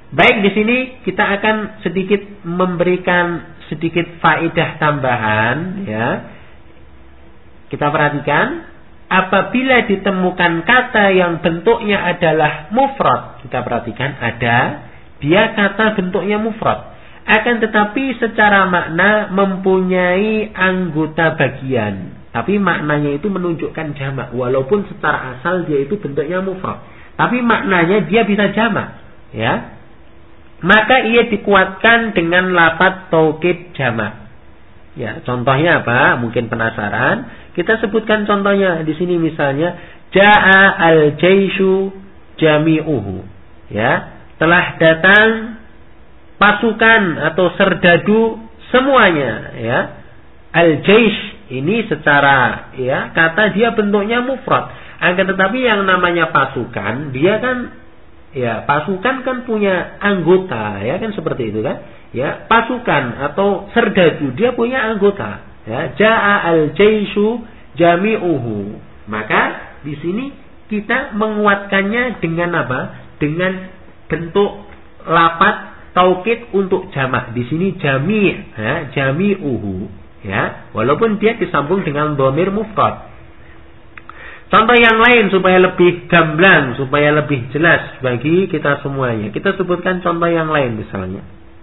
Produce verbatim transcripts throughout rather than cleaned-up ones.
Baik, di sini kita akan sedikit memberikan sedikit faedah tambahan, ya. Kita perhatikan, apabila ditemukan kata yang bentuknya adalah mufrad, kita perhatikan ada, dia kata bentuknya mufrad, akan tetapi secara makna mempunyai anggota bagian, tapi maknanya itu menunjukkan jamak, walaupun secara asal dia itu bentuknya mufrad, tapi maknanya dia bisa jamak, ya. Maka ia dikuatkan dengan lafadz taukid jamak. Ya, contohnya apa? Mungkin penasaran. Kita sebutkan contohnya di sini, misalnya jaa al-jaishu jami'uhu. Ya, telah datang pasukan atau serdadu semuanya, ya. Al-jaish ini secara, ya, kata dia bentuknya mufrad. Akan tetapi yang namanya pasukan, dia kan, ya, pasukan kan punya anggota, ya kan, seperti itu kan? Ya, pasukan atau serdadu dia punya anggota, ya. Jaa al-jaishu jami'uhu. Maka di sini kita menguatkannya dengan apa? Dengan bentuk lafadz taukid untuk jamak. Di sini jami', ya, jami'uhu, ya. Walaupun dia disambung dengan dhamir mufrad. Contoh yang lain supaya lebih gamblang, supaya lebih jelas bagi kita semuanya. Kita sebutkan contoh yang lain misalnya.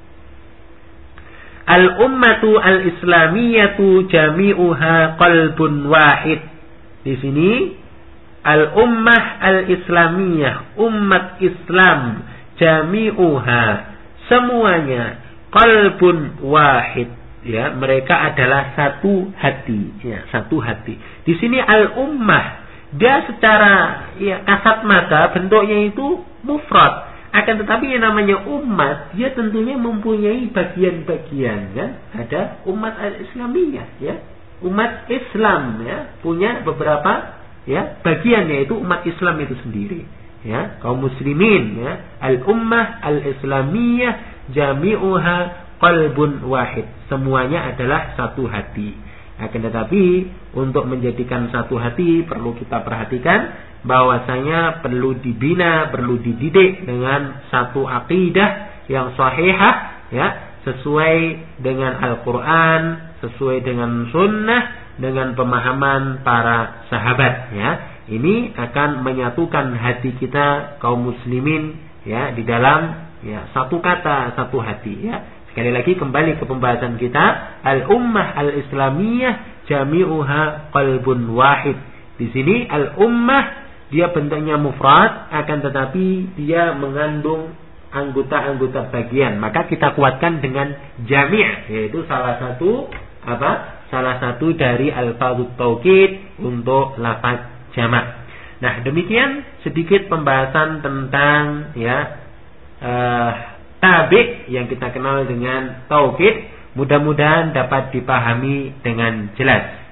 Al-ummatu al-islamiyatu jami'uha qalbun wahid. Di sini al-ummah al-islamiyah, umat Islam, jami'uha, semuanya, qalbun wahid. Ya, mereka adalah satu hati, ya, satu hati. Di sini al-ummah, dia secara, ya, kasat mata bentuknya itu mufrad. Akan tetapi yang namanya umat, dia tentunya mempunyai bagian-bagian, kan? Ada umat al-islamiyah, ya. Umat Islam, ya, punya beberapa, ya, bagian, yaitu umat Islam itu sendiri, ya, kaum muslimin, ya. Al-ummah al-islamiyah jami'uha qalbun wahid. Semuanya adalah satu hati. Akan tetapi untuk menjadikan satu hati perlu kita perhatikan bahwasanya perlu dibina, perlu dididik dengan satu akidah yang sahihah, ya, sesuai dengan Al-Quran, sesuai dengan sunnah, dengan pemahaman para sahabat, ya. Ini akan menyatukan hati kita kaum muslimin, ya, di dalam, ya, satu kata, satu hati, ya. Sekali lagi kembali ke pembahasan kita, al-ummah al-islamiyah jami'uha qalbun wahid. Di sini al-ummah dia bentuknya mufrad, akan tetapi dia mengandung anggota-anggota bagian. Maka kita kuatkan dengan jami', yaitu salah satu apa? Salah satu dari alfadz taukid untuk lafaz jamak. Nah, demikian sedikit pembahasan tentang, ya, uh, tabi' yang kita kenal dengan taukid. Mudah-mudahan dapat dipahami dengan jelas.